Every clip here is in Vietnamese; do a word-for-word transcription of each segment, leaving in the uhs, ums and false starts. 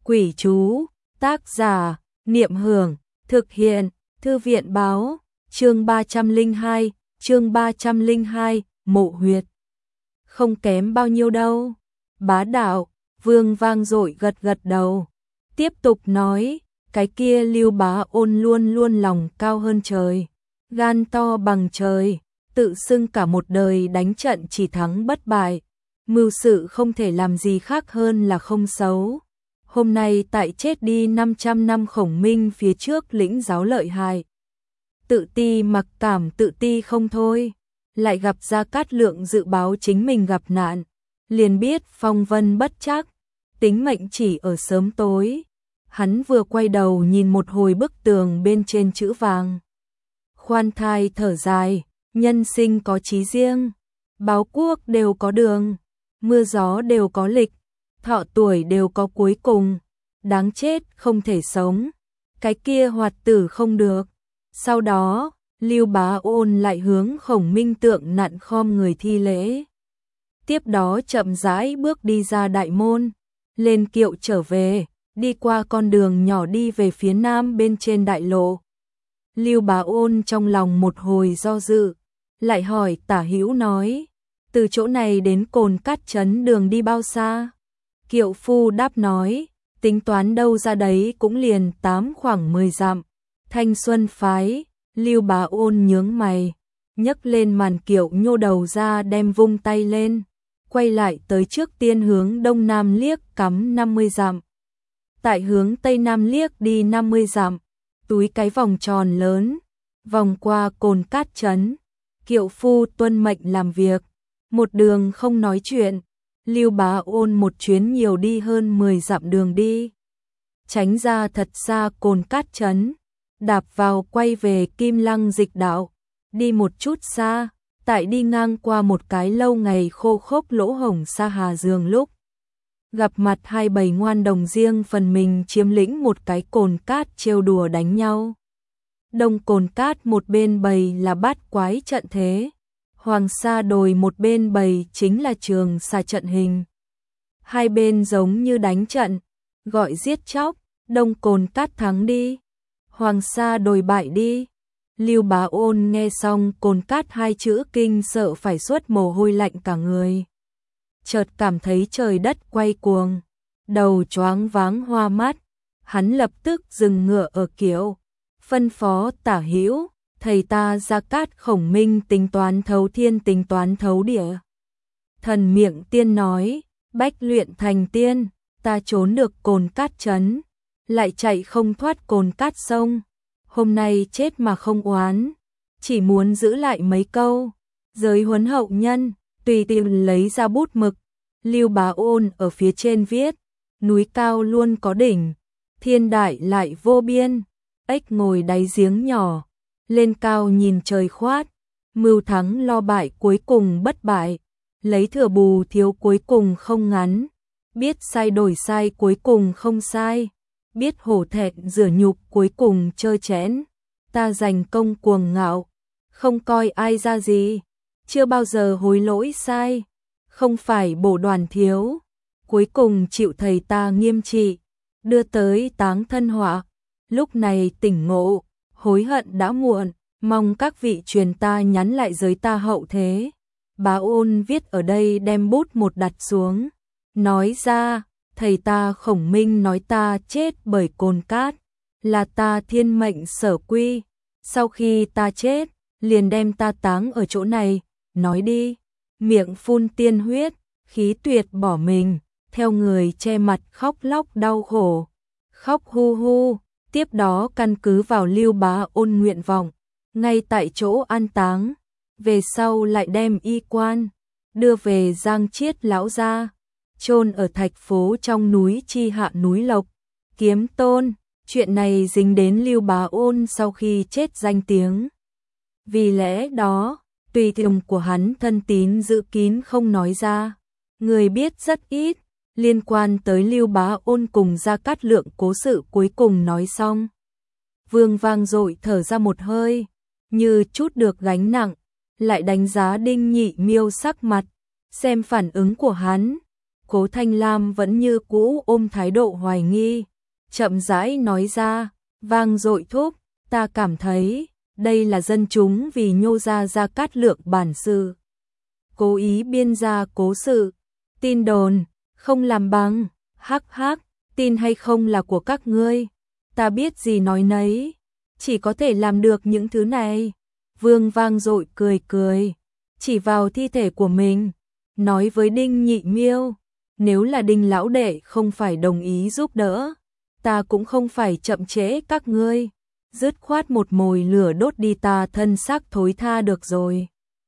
Quỷ chú, tác giả, Niệm Hưởng, thực hiện, Thư viện báo, chương ba trăm lẻ hai, chương ba trăm lẻ hai, mộ huyệt. Không kém bao nhiêu đâu. Bá đạo, Vương vang dội gật gật đầu. Tiếp tục nói, cái kia Lưu Bá Ôn luôn luôn lòng cao hơn trời, gan to bằng trời, tự xưng cả một đời đánh trận chỉ thắng bất bại, mưu sự không thể làm gì khác hơn là không xấu. Hôm nay tại chết đi năm trăm năm Khổng Minh phía trước lĩnh giáo lợi hại, tự ti mặc cảm, tự ti không thôi, lại gặp Gia Cát Lượng dự báo chính mình gặp nạn, liền biết phong vân bất trắc, tính mệnh chỉ ở sớm tối. Hắn vừa quay đầu nhìn một hồi bức tường bên trên chữ vàng, khoan thai thở dài, nhân sinh có chí riêng, báo quốc đều có đường, mưa gió đều có lịch, thọ tuổi đều có cuối cùng, đáng chết không thể sống, cái kia hoạt tử không được. Sau đó, Lưu Bá Ôn lại hướng Khổng Minh tượng nặn khom người thi lễ. Tiếp đó chậm rãi bước đi ra đại môn, lên kiệu trở về, đi qua con đường nhỏ đi về phía nam bên trên đại lộ. Lưu Bá Ôn trong lòng một hồi do dự, lại hỏi Tả Hữu nói, từ chỗ này đến Cồn Cát Trấn đường đi bao xa? Kiệu phu đáp nói, tính toán đâu ra đấy cũng liền tám khoảng mười dặm. Thanh Xuân phái. Lưu Bá Ôn nhướng mày, nhấc lên màn kiệu nhô đầu ra đem vung tay lên, quay lại tới trước tiên hướng đông nam liếc cắm năm mươi dặm. Tại hướng tây nam liếc đi năm mươi dặm, túi cái vòng tròn lớn, vòng qua Cồn Cát Trấn. Kiệu phu tuân mệnh làm việc, một đường không nói chuyện. Lưu Bá Ôn một chuyến nhiều đi hơn mười dặm đường đi, tránh ra thật xa Cồn Cát Trấn, đạp vào quay về Kim Lăng Dịch Đạo, đi một chút xa, tại đi ngang qua một cái lâu ngày khô khốc lỗ hổng Sa Hà giường lúc gặp mặt hai bầy ngoan đồng riêng phần mình chiếm lĩnh một cái cồn cát trêu đùa đánh nhau. Đông Cồn Cát một bên bầy là bát quái trận thế, Hoàng Sa Đồi một bên bầy chính là trường xà trận hình. Hai bên giống như đánh trận, gọi giết chóc, Đông Cồn Cát thắng đi, Hoàng Sa Đồi bại đi. Lưu Bá Ôn nghe xong Cồn Cát hai chữ kinh sợ phải suốt mồ hôi lạnh cả người. Chợt cảm thấy trời đất quay cuồng, đầu choáng váng hoa mắt, hắn lập tức dừng ngựa ở kiệu, phân phó Tả Hữu, thầy ta Gia Cát Khổng Minh tính toán thấu thiên tính toán thấu địa. Thần miệng tiên nói, bách luyện thành tiên, ta trốn được Cồn Cát Trấn, lại chạy không thoát Cồn Cát sông, hôm nay chết mà không oán, chỉ muốn giữ lại mấy câu, giới huấn hậu nhân. Tùy tiện lấy ra bút mực, Lưu Bá Ôn ở phía trên viết, núi cao luôn có đỉnh, thiên đại lại vô biên, ếch ngồi đáy giếng nhỏ, lên cao nhìn trời khoát, mưu thắng lo bại cuối cùng bất bại, lấy thừa bù thiếu cuối cùng không ngắn, biết sai đổi sai cuối cùng không sai, biết hổ thẹn rửa nhục cuối cùng trơ chẽn, ta giành công cuồng ngạo, không coi ai ra gì, chưa bao giờ hối lỗi sai, không phải bổ đoàn thiếu, cuối cùng chịu thầy ta nghiêm trị, đưa tới táng thân họa, lúc này tỉnh ngộ, hối hận đã muộn, mong các vị truyền ta nhắn lại giới ta hậu thế. Bá Ôn viết ở đây đem bút một đặt xuống, nói ra, thầy ta Khổng Minh nói ta chết bởi Cồn Cát, là ta thiên mệnh sở quy, sau khi ta chết, liền đem ta táng ở chỗ này, nói đi, miệng phun tiên huyết, khí tuyệt bỏ mình, theo người che mặt khóc lóc đau khổ, khóc hu hu, tiếp đó căn cứ vào Lưu Bá Ôn nguyện vọng, ngay tại chỗ an táng, về sau lại đem y quan, đưa về Giang Chiết lão gia, chôn ở thạch phố trong núi Chi Hạ núi Lộc, Kiếm Tôn. Chuyện này dính đến Lưu Bá Ôn sau khi chết danh tiếng. Vì lẽ đó, tùy tùng của hắn thân tín giữ kín không nói ra, người biết rất ít, liên quan tới Lưu Bá Ôn cùng Gia Cát Lượng cố sự cuối cùng nói xong. Vương vang dội thở ra một hơi, như chút được gánh nặng, lại đánh giá Đinh Nhị Miêu sắc mặt, xem phản ứng của hắn. Cố Thanh Lam vẫn như cũ ôm thái độ hoài nghi, chậm rãi nói ra, vang dội thúc, ta cảm thấy, đây là dân chúng vì nhô ra Gia Cát Lượng bản sự. Cố ý biên ra cố sự, tin đồn, không làm bằng, hắc hắc, tin hay không là của các ngươi, ta biết gì nói nấy, chỉ có thể làm được những thứ này. Vương vang dội cười cười, chỉ vào thi thể của mình, nói với Đinh Nhị Miêu, nếu là Đinh lão đệ không phải đồng ý giúp đỡ, ta cũng không phải chậm trễ các ngươi, dứt khoát một mồi lửa đốt đi ta thân xác thối tha được rồi.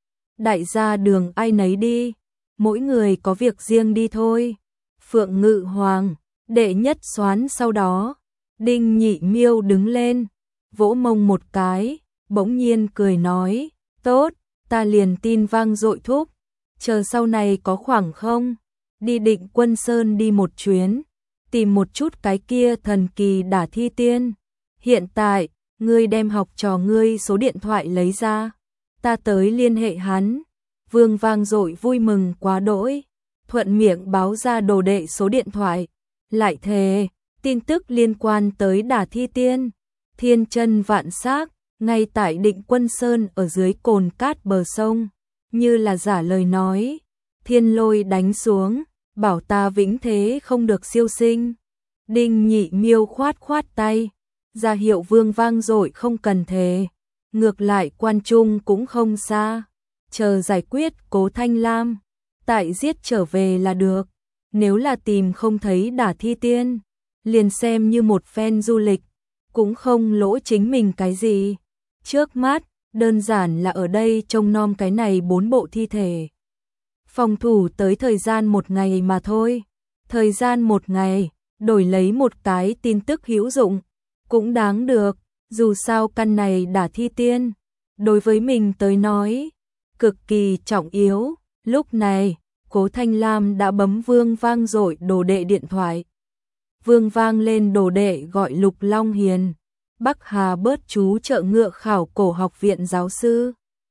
Đại gia đường ai nấy đi, mỗi người có việc riêng đi thôi. Phượng Ngự Hoàng, đệ nhất soán sau đó, Đinh Nhị Miêu đứng lên, vỗ mông một cái, bỗng nhiên cười nói, tốt, ta liền tin vang dội thúc, chờ sau này có khoảng không, đi Định Quân Sơn đi một chuyến, tìm một chút cái kia thần kỳ đả thi tiên. Hiện tại, ngươi đem học trò ngươi số điện thoại lấy ra, ta tới liên hệ hắn. Vương vang dội vui mừng quá đỗi, thuận miệng báo ra đồ đệ số điện thoại, lại thề, tin tức liên quan tới đả thi tiên, thiên chân vạn xác, ngay tại Định Quân Sơn ở dưới cồn cát bờ sông, như là giả lời nói, thiên lôi đánh xuống, bảo ta vĩnh thế không được siêu sinh. Đinh Nhị Miêu khoát khoát tay, ra hiệu Vương vang dội không cần thề, ngược lại quan trung cũng không xa, chờ giải quyết Cố Thanh Lam, tại giết trở về là được, nếu là tìm không thấy đả thi tiên, liền xem như một phen du lịch, cũng không lỗ chính mình cái gì. Trước mắt, đơn giản là ở đây trông nom cái này bốn bộ thi thể. Phòng thủ tới thời gian một ngày mà thôi, thời gian một ngày, đổi lấy một cái tin tức hữu dụng, cũng đáng được, dù sao căn này đả thi tiên, đối với mình tới nói, cực kỳ trọng yếu. Lúc này, Cố Thanh Lam đã bấm Vương vang dội đồ đệ điện thoại. Vương vang lên đồ đệ gọi Lục Long Hiền, Bắc Hà bớt chú trợ ngựa khảo cổ học viện giáo sư.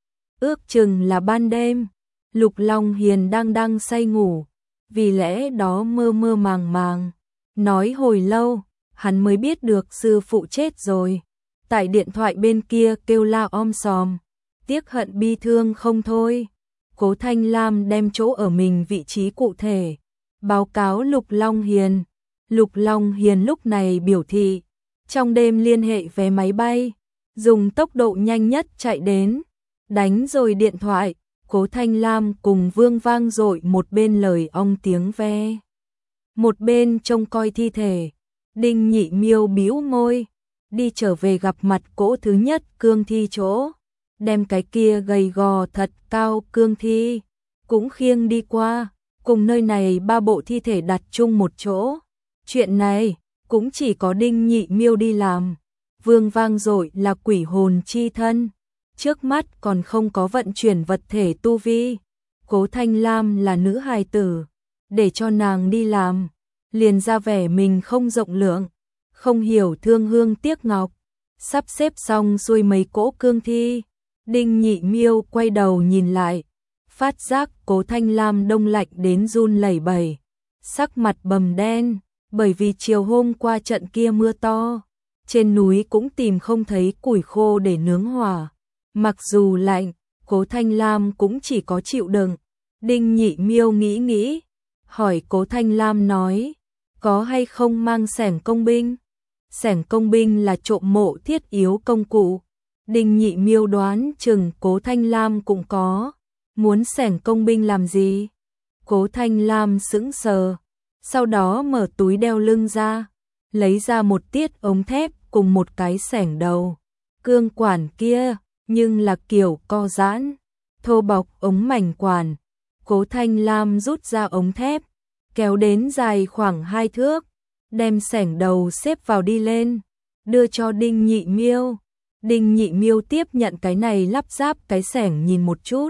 Ước chừng là ban đêm, Lục Long Hiền đang đang say ngủ, vì lẽ đó mơ mơ màng màng, nói hồi lâu, hắn mới biết được sư phụ chết rồi. Tại điện thoại bên kia kêu la om sòm, tiếc hận bi thương không thôi. Cố Thanh Lam đem chỗ ở mình vị trí cụ thể, báo cáo Lục Long Hiền. Lục Long Hiền lúc này biểu thị, trong đêm liên hệ vé máy bay, dùng tốc độ nhanh nhất chạy đến, đánh rồi điện thoại. Cố Thanh Lam cùng Vương vang dội một bên lời ong tiếng ve, một bên trông coi thi thể. Đinh Nhị Miêu bĩu môi, đi trở về gặp mặt cỗ thứ nhất cương thi chỗ, đem cái kia gầy gò thật cao cương thi cũng khiêng đi qua, cùng nơi này ba bộ thi thể đặt chung một chỗ. Chuyện này cũng chỉ có Đinh Nhị Miêu đi làm. Vương vang dội là quỷ hồn chi thân, trước mắt còn không có vận chuyển vật thể tu vi. Cố Thanh Lam là nữ hài tử, để cho nàng đi làm, liền ra vẻ mình không rộng lượng, không hiểu thương hương tiếc ngọc. Sắp xếp xong xuôi mấy cỗ cương thi, Đinh Nhị Miêu quay đầu nhìn lại, phát giác Cố Thanh Lam đông lạnh đến run lẩy bẩy, sắc mặt bầm đen, bởi vì chiều hôm qua trận kia mưa to, trên núi cũng tìm không thấy củi khô để nướng hỏa. Mặc dù lạnh, Cố Thanh Lam cũng chỉ có chịu đựng. Đinh Nhị Miêu nghĩ nghĩ, hỏi Cố Thanh Lam nói, có hay không mang xẻng công binh? Xẻng công binh là trộm mộ thiết yếu công cụ. Đinh Nhị Miêu đoán chừng Cố Thanh Lam cũng có, muốn xẻng công binh làm gì? Cố Thanh Lam sững sờ, sau đó mở túi đeo lưng ra, lấy ra một tiết ống thép cùng một cái xẻng đầu. Cương quản kia, nhưng là kiểu co giãn, thô bọc ống mảnh quản. Cố Thanh Lam rút ra ống thép, kéo đến dài khoảng hai thước, đem xẻng đầu xếp vào đi lên, đưa cho Đinh Nhị Miêu. Đinh Nhị Miêu tiếp nhận cái này lắp ráp cái xẻng nhìn một chút,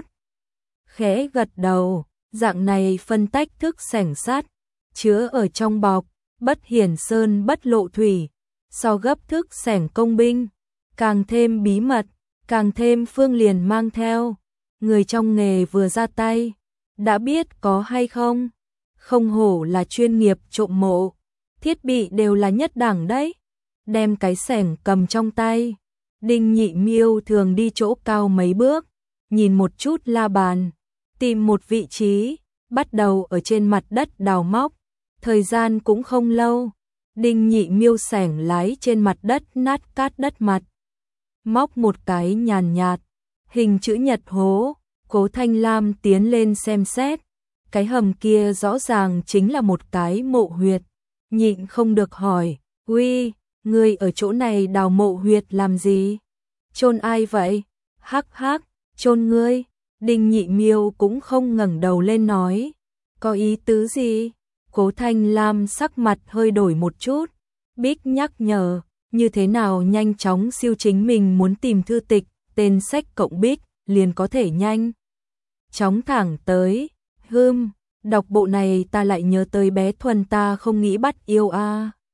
khẽ gật đầu, dạng này phân tách thức xẻng sắt, chứa ở trong bọc, bất hiển sơn bất lộ thủy, so gấp thức xẻng công binh, càng thêm bí mật, càng thêm phương liền mang theo. Người trong nghề vừa ra tay, đã biết có hay không? Không hổ là chuyên nghiệp trộm mộ, thiết bị đều là nhất đẳng đấy. Đem cái xẻng cầm trong tay, Đinh Nhị Miêu thường đi chỗ cao mấy bước, nhìn một chút la bàn, tìm một vị trí, bắt đầu ở trên mặt đất đào móc. Thời gian cũng không lâu, Đinh Nhị Miêu xẻng lái trên mặt đất nát cát đất mặt. Móc một cái nhàn nhạt, hình chữ nhật hố, Cố Thanh Lam tiến lên xem xét. Cái hầm kia rõ ràng chính là một cái mộ huyệt, nhịn không được hỏi, uy, ngươi ở chỗ này đào mộ huyệt làm gì? Chôn ai vậy? Hắc hắc, chôn ngươi. Đinh Nhị Miêu cũng không ngẩng đầu lên nói, có ý tứ gì? Cố Thanh Lam sắc mặt hơi đổi một chút, Bích nhắc nhở, như thế nào nhanh chóng siêu chính mình muốn tìm thư tịch, tên sách cộng Bích, liền có thể nhanh chóng thẳng tới. Hưm, đọc bộ này ta lại nhớ tới bé Thuần ta không nghĩ bắt yêu a. À.